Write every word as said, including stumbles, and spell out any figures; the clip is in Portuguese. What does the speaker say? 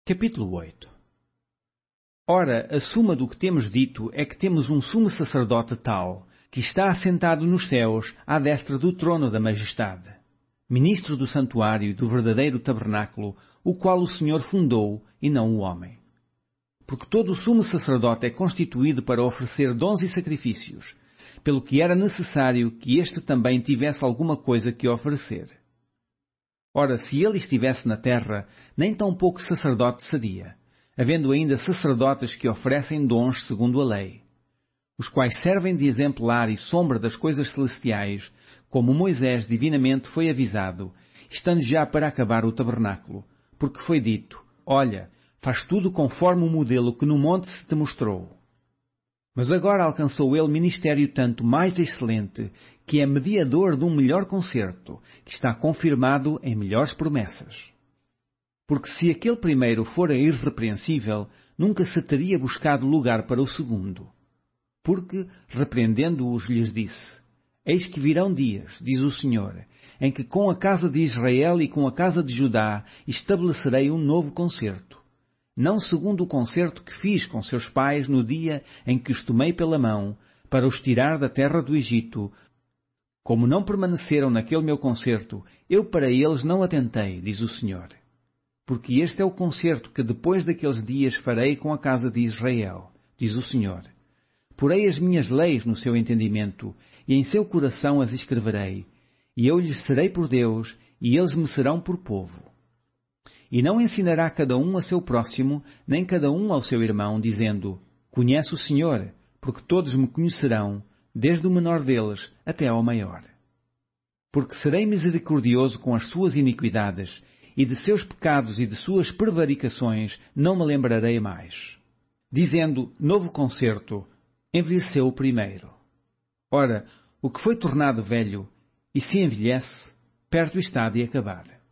Capítulo oito. Ora, a suma do que temos dito é que temos um sumo sacerdote tal, que está assentado nos céus à destra do trono da majestade, ministro do santuário e do verdadeiro tabernáculo, o qual o Senhor fundou e não o homem. Porque todo o sumo sacerdote é constituído para oferecer dons e sacrifícios, pelo que era necessário que este também tivesse alguma coisa que oferecer. Ora, se ele estivesse na terra, nem tão pouco sacerdote seria, havendo ainda sacerdotes que oferecem dons segundo a lei, os quais servem de exemplar e sombra das coisas celestiais, como Moisés divinamente foi avisado, estando já para acabar o tabernáculo, porque foi dito: olha, faz tudo conforme o modelo que no monte se te mostrou. Mas agora alcançou ele ministério tanto mais excelente, que é mediador de um melhor concerto, que está confirmado em melhores promessas. Porque se aquele primeiro fora irrepreensível, nunca se teria buscado lugar para o segundo. Porque, repreendendo-os, lhes disse: eis que virão dias, diz o Senhor, em que com a casa de Israel e com a casa de Judá estabelecerei um novo concerto. Não segundo o concerto que fiz com seus pais no dia em que os tomei pela mão, para os tirar da terra do Egito. Como não permaneceram naquele meu concerto, eu para eles não atentei, diz o Senhor. Porque este é o concerto que depois daqueles dias farei com a casa de Israel, diz o Senhor. Porei as minhas leis no seu entendimento, e em seu coração as escreverei, e eu lhes serei por Deus, e eles me serão por povo. E não ensinará cada um a seu próximo, nem cada um ao seu irmão, dizendo: conhece o Senhor, porque todos me conhecerão, desde o menor deles até ao maior. Porque serei misericordioso com as suas iniquidades, e de seus pecados e de suas prevaricações não me lembrarei mais. Dizendo: novo concerto, envelheceu o primeiro. Ora, o que foi tornado velho, e se envelhece, perto está de acabar.